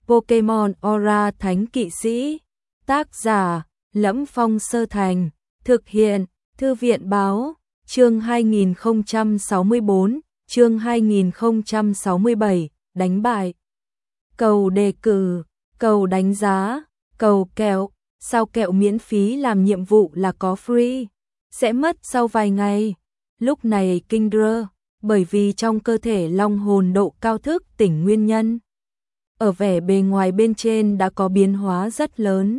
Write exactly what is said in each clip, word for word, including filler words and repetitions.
Pokemon Aura Thánh Kỵ Sĩ. Tác giả: Lẫm Phong Sơ Thành. Thực hiện: Thư viện báo. Chương hai nghìn không trăm sáu mươi bốn, chương hai nghìn không trăm sáu mươi bảy, đánh bại. Cầu đề cử, cầu đánh giá, cầu kẹo. Sao kẹo miễn phí làm nhiệm vụ là có free, sẽ mất sau vài ngày. Lúc này Kingdra, bởi vì trong cơ thể long hồn độ cao thức tỉnh nguyên nhân, ở vẻ bề ngoài bên trên đã có biến hóa rất lớn.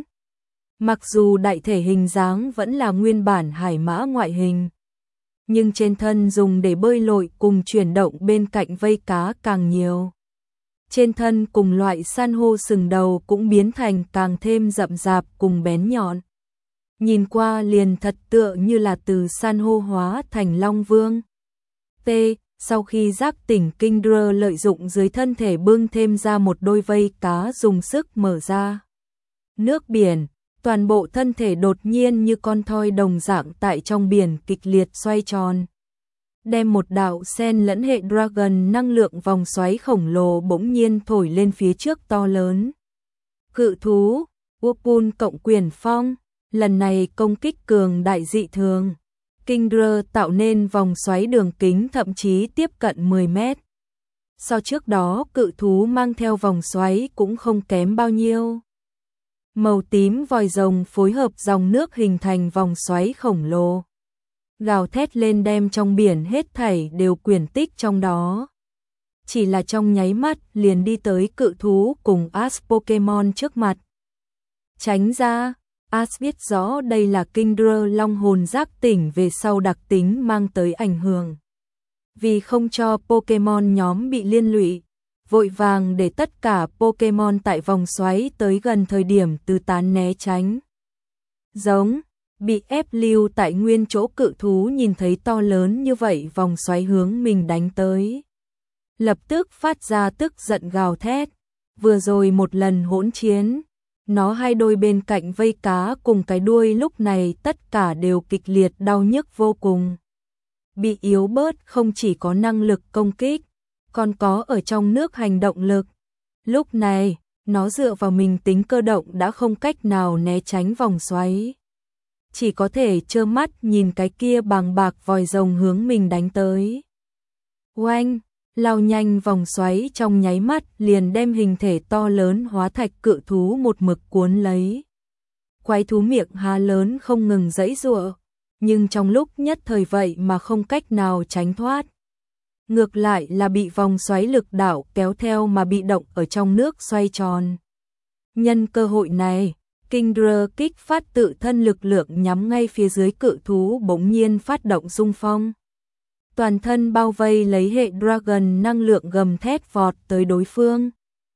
Mặc dù đại thể hình dáng vẫn là nguyên bản hải mã ngoại hình, nhưng trên thân dùng để bơi lội cùng chuyển động bên cạnh vây cá càng nhiều. Trên thân cùng loại san hô sừng đầu cũng biến thành càng thêm rậm rạp cùng bén nhọn. Nhìn qua liền thật tựa như là từ san hô hóa thành Long Vương. T. Sau khi giác tỉnh, Kingdra lợi dụng dưới thân thể bưng thêm ra một đôi vây cá dùng sức mở ra. Nước biển, toàn bộ thân thể đột nhiên như con thoi đồng dạng tại trong biển kịch liệt xoay tròn. Đem một đạo sen lẫn hệ Dragon năng lượng vòng xoáy khổng lồ bỗng nhiên thổi lên phía trước to lớn. Cự thú, Whirlpool cộng quyền phong, lần này công kích cường đại dị thường. Kingdra tạo nên vòng xoáy đường kính thậm chí tiếp cận mười mét. So trước đó cự thú mang theo vòng xoáy cũng không kém bao nhiêu. Màu tím vòi rồng phối hợp dòng nước hình thành vòng xoáy khổng lồ, gào thét lên đem trong biển hết thảy đều quyển tích trong đó. Chỉ là trong nháy mắt liền đi tới cự thú cùng Ash Pokemon trước mặt. Tránh ra, Ash biết rõ đây là Kingdra long hồn giác tỉnh về sau đặc tính mang tới ảnh hưởng. Vì không cho Pokemon nhóm bị liên lụy, vội vàng để tất cả Pokemon tại vòng xoáy tới gần thời điểm tứ tán né tránh. Giống, bị ép lưu tại nguyên chỗ cự thú nhìn thấy to lớn như vậy vòng xoáy hướng mình đánh tới, lập tức phát ra tức giận gào thét. Vừa rồi một lần hỗn chiến, nó hai đôi bên cạnh vây cá cùng cái đuôi lúc này tất cả đều kịch liệt đau nhức vô cùng. Bị yếu bớt không chỉ có năng lực công kích, còn có ở trong nước hành động lực. Lúc này, nó dựa vào mình tính cơ động đã không cách nào né tránh vòng xoáy. Chỉ có thể trơ mắt nhìn cái kia bàng bạc vòi rồng hướng mình đánh tới. Oanh, lao nhanh vòng xoáy trong nháy mắt liền đem hình thể to lớn hóa thạch cự thú một mực cuốn lấy. Quái thú miệng há lớn không ngừng giãy giụa, nhưng trong lúc nhất thời vậy mà không cách nào tránh thoát. Ngược lại là bị vòng xoáy lực đảo kéo theo mà bị động ở trong nước xoay tròn. Nhân cơ hội này, Kingdra kích phát tự thân lực lượng nhắm ngay phía dưới cự thú bỗng nhiên phát động xung phong. Toàn thân bao vây lấy hệ Dragon năng lượng gầm thét vọt tới đối phương.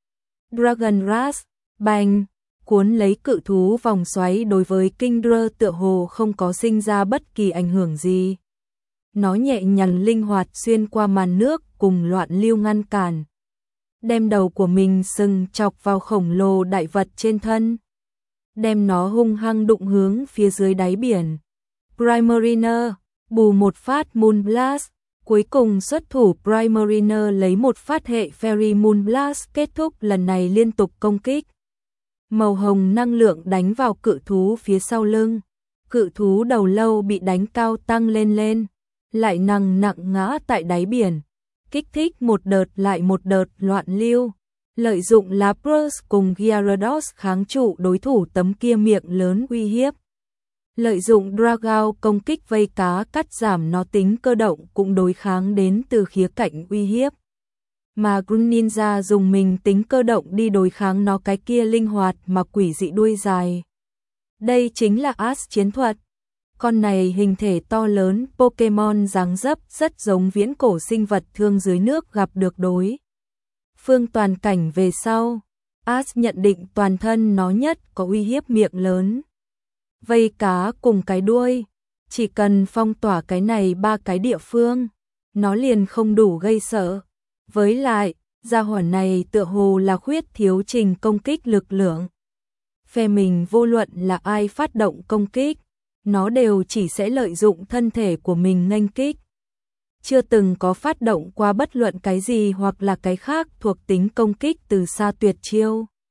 Dragon Rush, bành, cuốn lấy cự thú vòng xoáy đối với Kingdra tựa hồ không có sinh ra bất kỳ ảnh hưởng gì. Nó nhẹ nhàng linh hoạt xuyên qua màn nước cùng loạn lưu ngăn cản. Đem đầu của mình sừng chọc vào khổng lồ đại vật trên thân. Đem nó hung hăng đụng hướng phía dưới đáy biển. Primarina, bù một phát Moon Blast, cuối cùng xuất thủ Primarina lấy một phát hệ Fairy Moon Blast kết thúc lần này liên tục công kích. Màu hồng năng lượng đánh vào cự thú phía sau lưng. Cự thú đầu lâu bị đánh cao tăng lên lên, lại nặng nặng ngã tại đáy biển, kích thích một đợt lại một đợt loạn lưu. Lợi dụng Lapras cùng Gyarados kháng trụ đối thủ tấm kia miệng lớn uy hiếp. Lợi dụng Dragao công kích vây cá cắt giảm nó tính cơ động cũng đối kháng đến từ khía cạnh uy hiếp. Mà Greninja dùng mình tính cơ động đi đối kháng nó cái kia linh hoạt mà quỷ dị đuôi dài. Đây chính là Ash chiến thuật. Con này hình thể to lớn Pokemon dáng dấp rất giống viễn cổ sinh vật thương dưới nước gặp được đối phương toàn cảnh về sau. Ash nhận định toàn thân nó nhất có uy hiếp miệng lớn, vây cá cùng cái đuôi. Chỉ cần phong tỏa cái này ba cái địa phương, nó liền không đủ gây sợ. Với lại, gia hỏa này tựa hồ là khuyết thiếu trình công kích lực lượng. Phe mình vô luận là ai phát động công kích, nó đều chỉ sẽ lợi dụng thân thể của mình nghênh kích. Chưa từng có phát động qua bất luận cái gì hoặc là cái khác thuộc tính công kích từ xa tuyệt chiêu.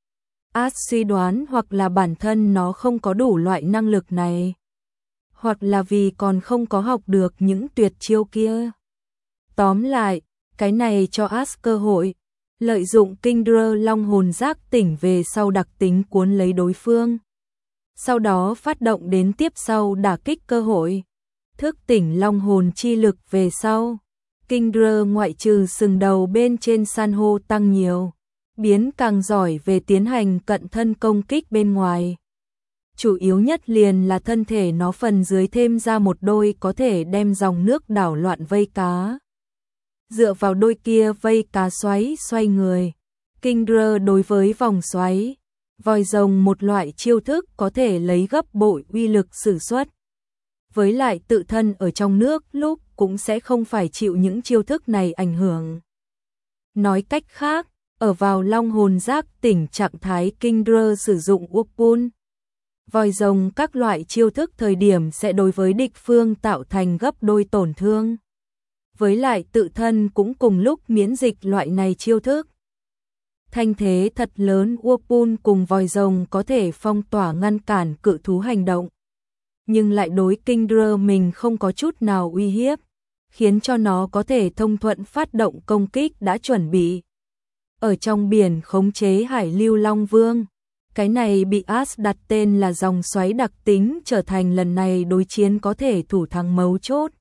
Ash suy đoán hoặc là bản thân nó không có đủ loại năng lực này, hoặc là vì còn không có học được những tuyệt chiêu kia. Tóm lại, cái này cho Ash cơ hội, lợi dụng Kingdra long hồn giác tỉnh về sau đặc tính cuốn lấy đối phương. Sau đó phát động đến tiếp sau đả kích cơ hội. Thức tỉnh long hồn chi lực về sau, Kingdra ngoại trừ sừng đầu bên trên san hô tăng nhiều, biến càng giỏi về tiến hành cận thân công kích bên ngoài. Chủ yếu nhất liền là thân thể nó phần dưới thêm ra một đôi có thể đem dòng nước đảo loạn vây cá. Dựa vào đôi kia vây cá xoáy xoay người, Kingdra đối với vòng xoáy, vòi rồng một loại chiêu thức có thể lấy gấp bội uy lực sử xuất. Với lại tự thân ở trong nước lúc cũng sẽ không phải chịu những chiêu thức này ảnh hưởng. Nói cách khác, ở vào long hồn giác tỉnh trạng thái Kingdra sử dụng Upun, vòi rồng các loại chiêu thức thời điểm sẽ đối với địch phương tạo thành gấp đôi tổn thương. Với lại tự thân cũng cùng lúc miễn dịch loại này chiêu thức. Thanh thế thật lớn Upun cùng vòi rồng có thể phong tỏa ngăn cản cự thú hành động, nhưng lại đối Kingdra mình không có chút nào uy hiếp, khiến cho nó có thể thông thuận phát động công kích đã chuẩn bị. Ở trong biển khống chế Hải Lưu Long Vương, cái này bị Ash đặt tên là dòng xoáy đặc tính trở thành lần này đối chiến có thể thủ thắng mấu chốt.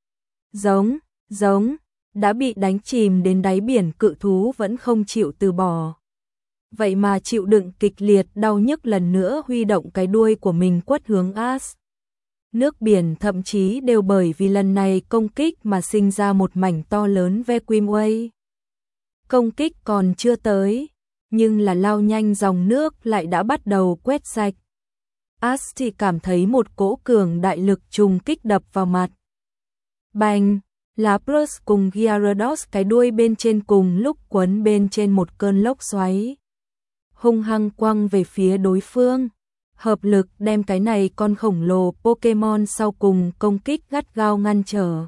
Giống, giống, đã bị đánh chìm đến đáy biển cự thú vẫn không chịu từ bỏ. Vậy mà chịu đựng kịch liệt đau nhức lần nữa huy động cái đuôi của mình quất hướng Ash. Nước biển thậm chí đều bởi vì lần này công kích mà sinh ra một mảnh to lớn vacuum wave. Công kích còn chưa tới, nhưng là lao nhanh dòng nước lại đã bắt đầu quét sạch. Ash thì cảm thấy một cỗ cường đại lực trùng kích đập vào mặt. Bành, Lapras cùng Gyarados cái đuôi bên trên cùng lúc quấn bên trên một cơn lốc xoáy, hung hăng quăng về phía đối phương. Hợp lực đem cái này con khổng lồ Pokemon sau cùng công kích gắt gao ngăn trở.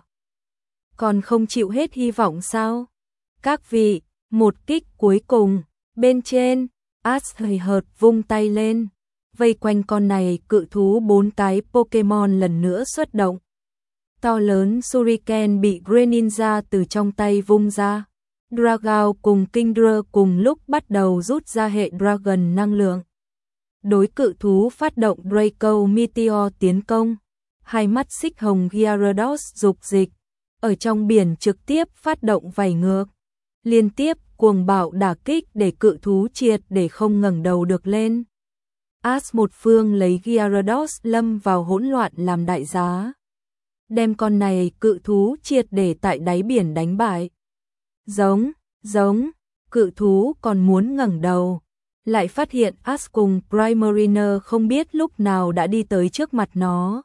Còn không chịu hết hy vọng sao? Các vị, một kích cuối cùng, bên trên, Ash hời hợt vung tay lên, vây quanh con này cự thú bốn cái Pokemon lần nữa xuất động. To lớn Shuriken bị Greninja từ trong tay vung ra. Dragao cùng Kingdra cùng lúc bắt đầu rút ra hệ Dragon năng lượng. Đối cự thú phát động Draco Meteor tiến công. Hai mắt xích hồng Gyarados dục dịch, ở trong biển trực tiếp phát động vảy ngược. Liên tiếp cuồng bạo đả kích để cự thú triệt để không ngẩng đầu được lên. Ash một phương lấy Gyarados lâm vào hỗn loạn làm đại giá, đem con này cự thú triệt để tại đáy biển đánh bại. Giống, giống, cự thú còn muốn ngẩng đầu, lại phát hiện Ash cùng Primarina không biết lúc nào đã đi tới trước mặt nó.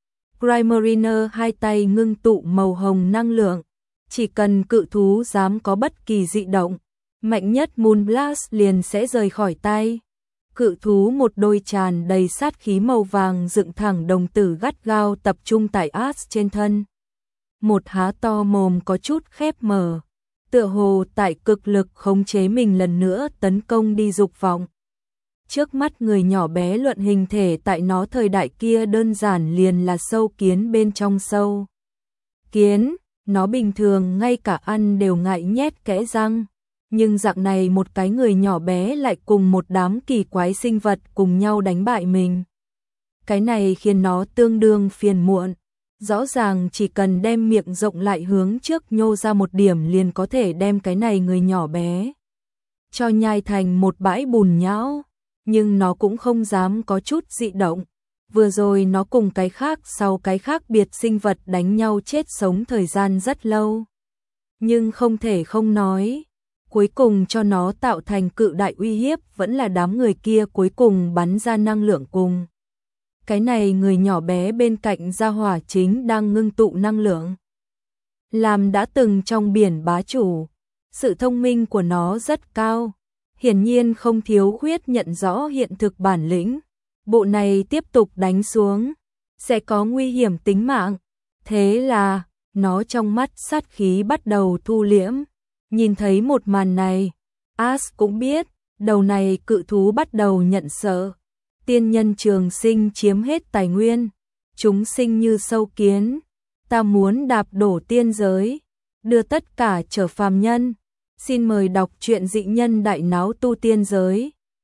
Primarina hai tay ngưng tụ màu hồng năng lượng, chỉ cần cự thú dám có bất kỳ dị động, mạnh nhất Moonblast liền sẽ rời khỏi tay. Cự thú một đôi tràn đầy sát khí màu vàng dựng thẳng đồng tử gắt gao tập trung tại Ash trên thân. Một há to mồm có chút khép mở, tựa hồ tại cực lực khống chế mình lần nữa tấn công đi dục vọng. Trước mắt người nhỏ bé luận hình thể tại nó thời đại kia đơn giản liền là sâu kiến bên trong sâu kiến, nó bình thường ngay cả ăn đều ngại nhét kẽ răng. Nhưng dạng này một cái người nhỏ bé lại cùng một đám kỳ quái sinh vật cùng nhau đánh bại mình. Cái này khiến nó tương đương phiền muộn. Rõ ràng chỉ cần đem miệng rộng lại hướng trước nhô ra một điểm liền có thể đem cái này người nhỏ bé cho nhai thành một bãi bùn nhão. Nhưng nó cũng không dám có chút dị động. Vừa rồi nó cùng cái khác sau cái khác biệt sinh vật đánh nhau chết sống thời gian rất lâu. Nhưng không thể không nói, cuối cùng cho nó tạo thành cự đại uy hiếp vẫn là đám người kia cuối cùng bắn ra năng lượng cùng. Cái này người nhỏ bé bên cạnh gia hỏa chính đang ngưng tụ năng lượng. Làm đã từng trong biển bá chủ, sự thông minh của nó rất cao, hiển nhiên không thiếu khuyết nhận rõ hiện thực bản lĩnh. Bộ này tiếp tục đánh xuống, sẽ có nguy hiểm tính mạng. Thế là, nó trong mắt sát khí bắt đầu thu liễm. Nhìn thấy một màn này, Ash cũng biết, đầu này cự thú bắt đầu nhận sợ. Tiên nhân trường sinh chiếm hết tài nguyên, chúng sinh như sâu kiến, ta muốn đạp đổ tiên giới, đưa tất cả trở phàm nhân. Xin mời đọc truyện Dị Nhân Đại Náo Tu Tiên Giới.